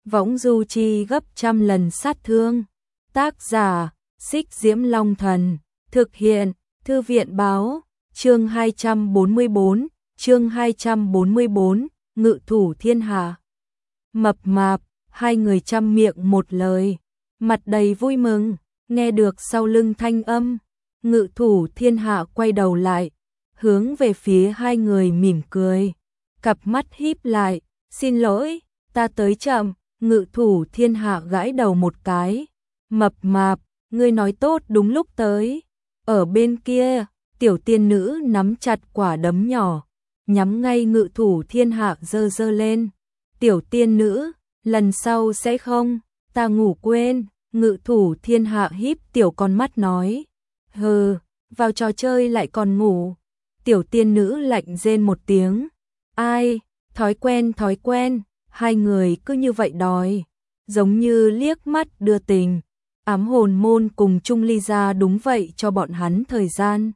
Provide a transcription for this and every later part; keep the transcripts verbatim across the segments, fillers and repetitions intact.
võng du chi gấp trăm lần sát thương. Tác giả, Xích Diễm Long Thần, thực hiện, Thư viện báo, chương hai trăm bốn mươi bốn, chương hai trăm bốn mươi bốn, ngự thủ thiên hạ. Mập mạp, hai người trăm miệng một lời, mặt đầy vui mừng, nghe được sau lưng thanh âm. Ngự thủ thiên hạ quay đầu lại, hướng về phía hai người mỉm cười, cặp mắt híp lại, xin lỗi, ta tới chậm. Ngự thủ thiên hạ gãi đầu một cái, mập mạp, ngươi nói tốt đúng lúc tới. Ở bên kia, tiểu tiên nữ nắm chặt quả đấm nhỏ, nhắm ngay ngự thủ thiên hạ giơ giơ lên. Tiểu tiên nữ, lần sau sẽ không, ta ngủ quên. Ngự thủ thiên hạ híp tiểu con mắt nói, hừ, vào trò chơi lại còn ngủ. Tiểu tiên nữ lạnh rên một tiếng, ai, thói quen thói quen. Hai người cứ như vậy đòi, giống như liếc mắt đưa tình. Ám hồn môn cùng Trung Ly gia đúng vậy cho bọn hắn thời gian.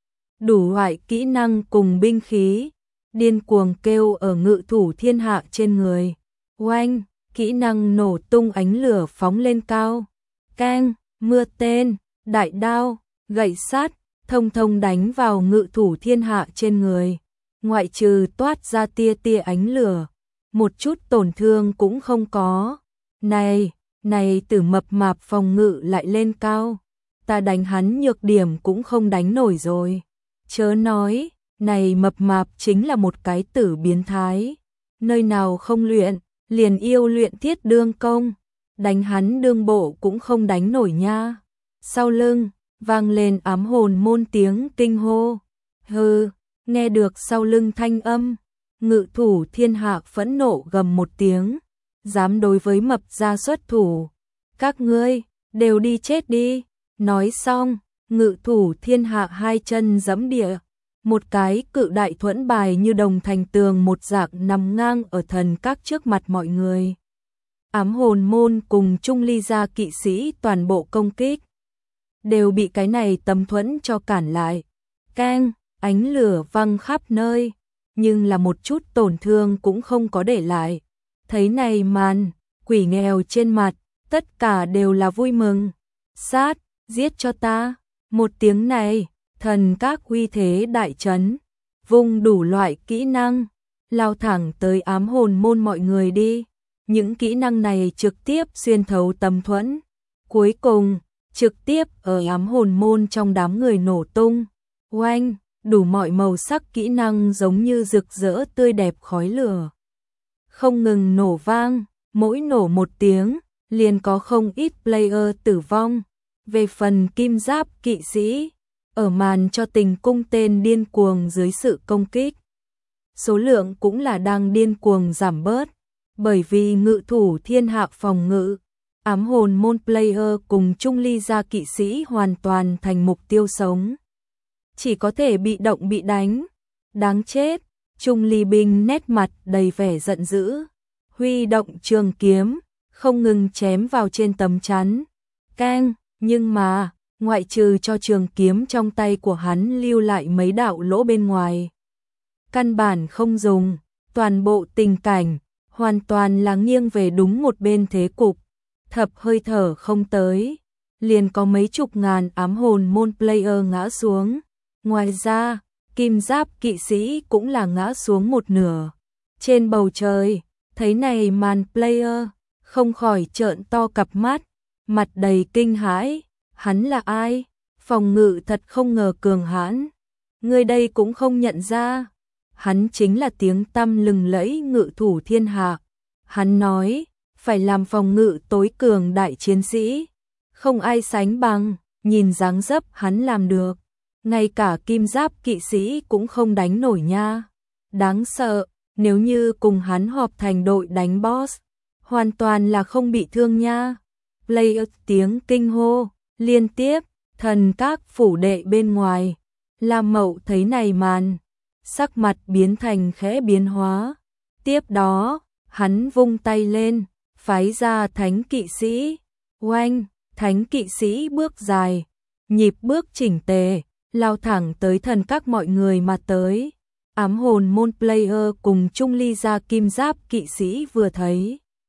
Đủ loại kỹ năng cùng binh khí, điên cuồng kêu ở ngự thủ thiên hạ trên người. Oanh, kỹ năng nổ tung ánh lửa phóng lên cao. Keng, mưa tên, đại đao, gậy sắt, thông thông đánh vào ngự thủ thiên hạ trên người. Ngoại trừ toát ra tia tia ánh lửa, một chút tổn thương cũng không có. Này, này tử mập mạp phòng ngự lại lên cao, ta đánh hắn nhược điểm cũng không đánh nổi rồi. Chớ nói, này mập mạp chính là một cái tử biến thái. Nơi nào không luyện, liền yêu luyện thiết đương công, đánh hắn đương bộ cũng không đánh nổi nha. Sau lưng, vang lên ám hồn môn tiếng kinh hô. Hừ, nghe được sau lưng thanh âm. Ngự thủ thiên hạ phẫn nộ gầm một tiếng, dám đối với mập gia xuất thủ, các ngươi đều đi chết đi. Nói xong, ngự thủ thiên hạ hai chân giẫm địa, một cái cự đại thuẫn bài như đồng thành tường một dạng nằm ngang ở thần các trước mặt mọi người. Ám hồn môn cùng Trung Ly gia kỵ sĩ toàn bộ công kích đều bị cái này tấm thuẫn cho cản lại. Keng, ánh lửa văng khắp nơi, nhưng là một chút tổn thương cũng không có để lại. Thấy này màn, quỷ nghèo trên mặt, tất cả đều là vui mừng. Sát, giết cho ta. Một tiếng này, thần các uy thế đại chấn, vung đủ loại kỹ năng, lao thẳng tới ám hồn môn mọi người đi. Những kỹ năng này trực tiếp xuyên thấu tấm thuẫn, cuối cùng, trực tiếp ở ám hồn môn trong đám người nổ tung. Oanh! Đủ mọi màu sắc kỹ năng giống như rực rỡ tươi đẹp khói lửa, không ngừng nổ vang, mỗi nổ một tiếng, liền có không ít player tử vong. Về phần kim giáp kỵ sĩ, ở màn cho tình cung tên điên cuồng dưới sự công kích, số lượng cũng là đang điên cuồng giảm bớt, bởi vì ngự thủ thiên hạ phòng ngự, ám hồn môn player cùng Trung Ly gia kỵ sĩ hoàn toàn thành mục tiêu sống. Chỉ có thể bị động bị đánh. Đáng chết, Trung Ly binh nét mặt đầy vẻ giận dữ, huy động trường kiếm, không ngừng chém vào trên tấm chắn. Keng, nhưng mà, ngoại trừ cho trường kiếm trong tay của hắn lưu lại mấy đạo lỗ bên ngoài, căn bản không dùng, toàn bộ tình cảnh, hoàn toàn là nghiêng về đúng một bên thế cục. Thập hơi thở không tới, liền có mấy chục ngàn ám hồn môn player ngã xuống. Ngoài ra, kim giáp kỵ sĩ cũng là ngã xuống một nửa. Trên bầu trời, thấy này màn player, không khỏi trợn to cặp mắt, mặt đầy kinh hãi. Hắn là ai? Phòng ngự thật không ngờ cường hãn. Người đây cũng không nhận ra. Hắn chính là tiếng tăm lừng lẫy ngự thủ thiên hạ. Hắn nói, phải làm phòng ngự tối cường đại chiến sĩ. Không ai sánh bằng, nhìn dáng dấp hắn làm được. Ngay cả kim giáp kỵ sĩ cũng không đánh nổi nha. Đáng sợ, nếu như cùng hắn họp thành đội đánh boss, hoàn toàn là không bị thương nha. Player tiếng kinh hô, liên tiếp, thần các phủ đệ bên ngoài. Lam Mậu thấy này màn, sắc mặt biến thành khẽ biến hóa. Tiếp đó, hắn vung tay lên, phái ra thánh kỵ sĩ. Oanh, thánh kỵ sĩ bước dài, nhịp bước chỉnh tề, lao thẳng tới thần các mọi người mà tới. Ám hồn môn player cùng Trung Ly gia kim giáp kỵ sĩ vừa thấy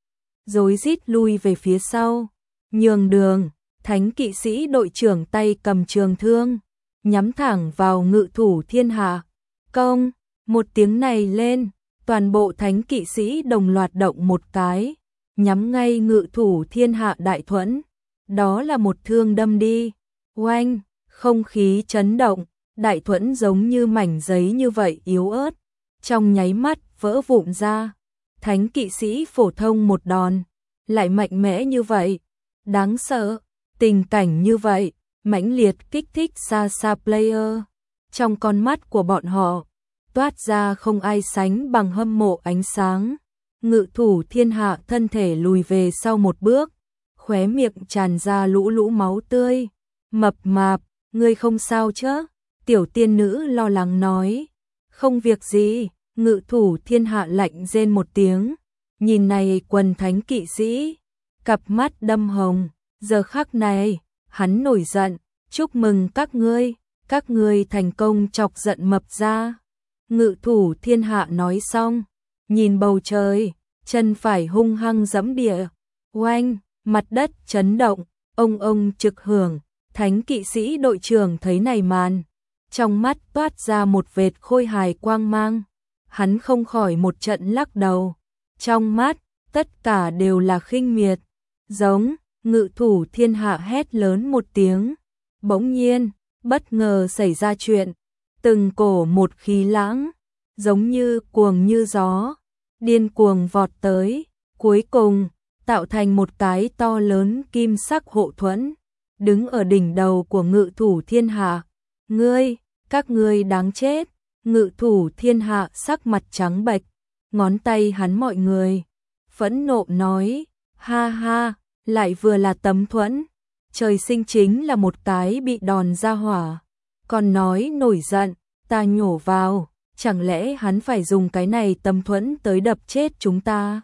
rối rít lui về phía sau. Nhường đường, thánh kỵ sĩ đội trưởng tay cầm trường thương, nhắm thẳng vào Ngự Thủ Thiên Hạ. Công, một tiếng này lên, toàn bộ thánh kỵ sĩ đồng loạt động một cái, nhắm ngay Ngự Thủ Thiên Hạ đại thuẫn. Đó là một thương đâm đi. Oanh, không khí chấn động, đại thuẫn giống như mảnh giấy như vậy yếu ớt, trong nháy mắt vỡ vụn ra. Thánh kỵ sĩ phổ thông một đòn, lại mạnh mẽ như vậy, đáng sợ. Tình cảnh như vậy, mãnh liệt kích thích xa xa player. Trong con mắt của bọn họ, toát ra không ai sánh bằng hâm mộ ánh sáng. Ngự Thủ Thiên Hạ thân thể lùi về sau một bước, khóe miệng tràn ra lũ lũ máu tươi. Mập mạp, ngươi không sao chứ? Tiểu tiên nữ lo lắng nói. Không việc gì. Ngự Thủ Thiên Hạ lạnh rên một tiếng, nhìn này quần thánh kỵ sĩ, cặp mắt đâm hồng. Giờ khắc này, hắn nổi giận, chúc mừng các ngươi, các ngươi thành công chọc giận mập ra. Ngự Thủ Thiên Hạ nói xong, nhìn bầu trời, chân phải hung hăng giẫm địa. Oanh, mặt đất chấn động, ông ông trực hưởng. Thánh kỵ sĩ đội trưởng thấy này màn, trong mắt toát ra một vệt khôi hài quang mang. Hắn không khỏi một trận lắc đầu, trong mắt tất cả đều là khinh miệt. Giống, Ngự Thủ Thiên Hạ hét lớn một tiếng. Bỗng nhiên, bất ngờ xảy ra chuyện, từng cổ một khí lãng, giống như cuồng như gió, điên cuồng vọt tới, cuối cùng tạo thành một cái to lớn kim sắc hộ thuẫn, đứng ở đỉnh đầu của Ngự Thủ Thiên Hạ. Ngươi, các ngươi đáng chết. Ngự Thủ Thiên Hạ sắc mặt trắng bệch, ngón tay hắn mọi người, phẫn nộ nói, ha ha, lại vừa là tấm thuẫn, trời sinh chính là một cái bị đòn ra hỏa, còn nói nổi giận, ta nhổ vào, chẳng lẽ hắn phải dùng cái này tấm thuẫn tới đập chết chúng ta?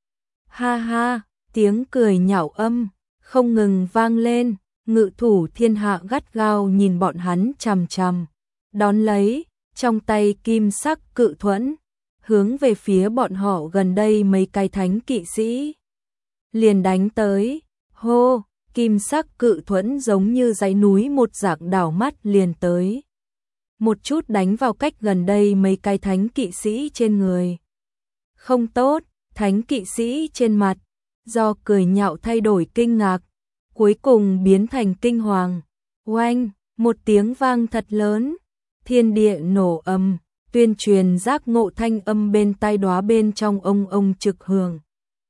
Ha ha, tiếng cười nhạo âm, không ngừng vang lên. Ngự Thủ Thiên Hạ gắt gao nhìn bọn hắn chằm chằm, đón lấy trong tay kim sắc cự thuẫn, hướng về phía bọn họ gần đây mấy cái thánh kỵ sĩ. Liền đánh tới, hô, kim sắc cự thuẫn giống như dãy núi một dạng đảo mắt liền tới. Một chút đánh vào cách gần đây mấy cái thánh kỵ sĩ trên người. Không tốt, thánh kỵ sĩ trên mặt, do cười nhạo thay đổi kinh ngạc, cuối cùng biến thành kinh hoàng. Oanh, một tiếng vang thật lớn. Thiên địa nổ ầm, tuyên truyền giác ngộ thanh âm bên tai đóa bên trong ông ông trực hưởng.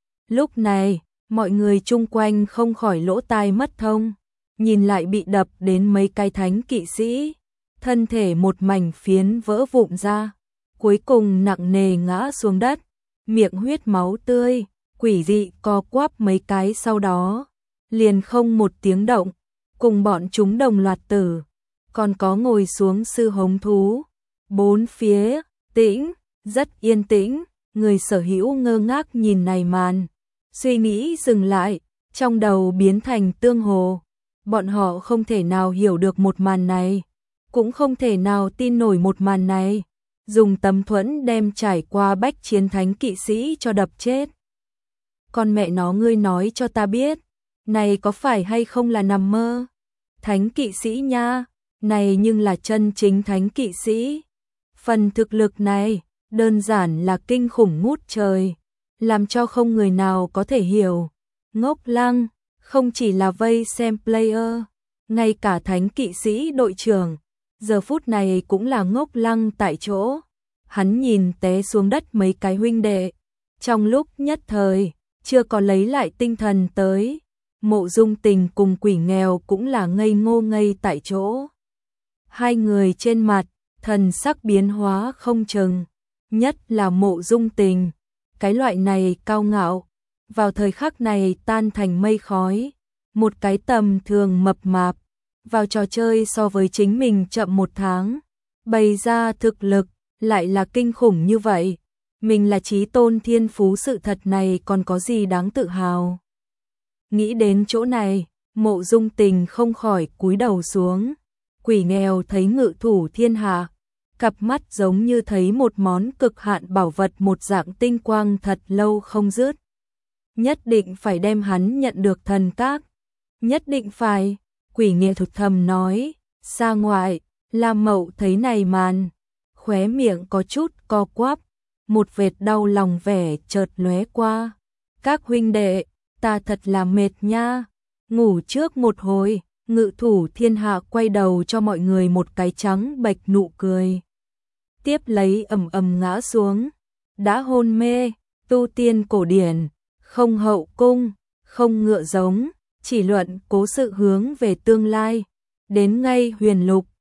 Lúc này, mọi người chung quanh không khỏi lỗ tai mất thông, nhìn lại bị đập đến mấy cái thánh kỵ sĩ, thân thể một mảnh phiến vỡ vụn ra, cuối cùng nặng nề ngã xuống đất, miệng huyết máu tươi, quỷ dị co quắp mấy cái sau đó, liền không một tiếng động, cùng bọn chúng đồng loạt tử. Còn có ngồi xuống sư hống thú. Bốn phía, tĩnh, rất yên tĩnh, người sở hữu ngơ ngác nhìn này màn. Suy nghĩ dừng lại, trong đầu biến thành tương hồ. Bọn họ không thể nào hiểu được một màn này, cũng không thể nào tin nổi một màn này. Dùng tấm thuẫn đem trải qua bách chiến thánh kỵ sĩ cho đập chết. Con mẹ nó ngươi nói cho ta biết, này có phải hay không là nằm mơ? Thánh kỵ sĩ nha. Này nhưng là chân chính thánh kỵ sĩ. Phần thực lực này, đơn giản là kinh khủng ngút trời, làm cho không người nào có thể hiểu. Ngốc lăng, không chỉ là vây xem player, ngay cả thánh kỵ sĩ đội trưởng, giờ phút này cũng là ngốc lăng tại chỗ. Hắn nhìn té xuống đất mấy cái huynh đệ, trong lúc nhất thời, chưa có lấy lại tinh thần tới. Mộ Dung Tình cùng Quỷ Nghèo cũng là ngây ngô ngây tại chỗ. Hai người trên mặt, thần sắc biến hóa không chừng, nhất là Mộ Dung Tình, cái loại này cao ngạo, vào thời khắc này tan thành mây khói. Một cái tầm thường mập mạp, vào trò chơi so với chính mình chậm một tháng, bày ra thực lực, lại là kinh khủng như vậy. Mình là chí tôn thiên phú, sự thật này còn có gì đáng tự hào. Nghĩ đến chỗ này, Mộ Dung Tình không khỏi cúi đầu xuống. Quỷ Nghèo thấy Ngự Thủ Thiên Hạ, cặp mắt giống như thấy một món cực hạn bảo vật một dạng tinh quang thật lâu không dứt. nhất định phải đem hắn nhận được thần tác. Nhất định phải, Quỷ Nghệ Thuật thầm nói, xa ngoại, Lam Mậu thấy này màn, khóe miệng có chút co quắp, một vệt đau lòng vẻ chợt lóe qua. Các huynh đệ, ta thật là mệt nha, ngủ trước một hồi. Ngự thủ thiên hạ quay đầu cho mọi người một cái trắng bệch nụ cười. Tiếp lấy ầm ầm ngã xuống, đã hôn mê, tu tiên cổ điển, không hậu cung, không ngựa giống, chỉ luận cố sự hướng về tương lai. Đến ngay huyền lục,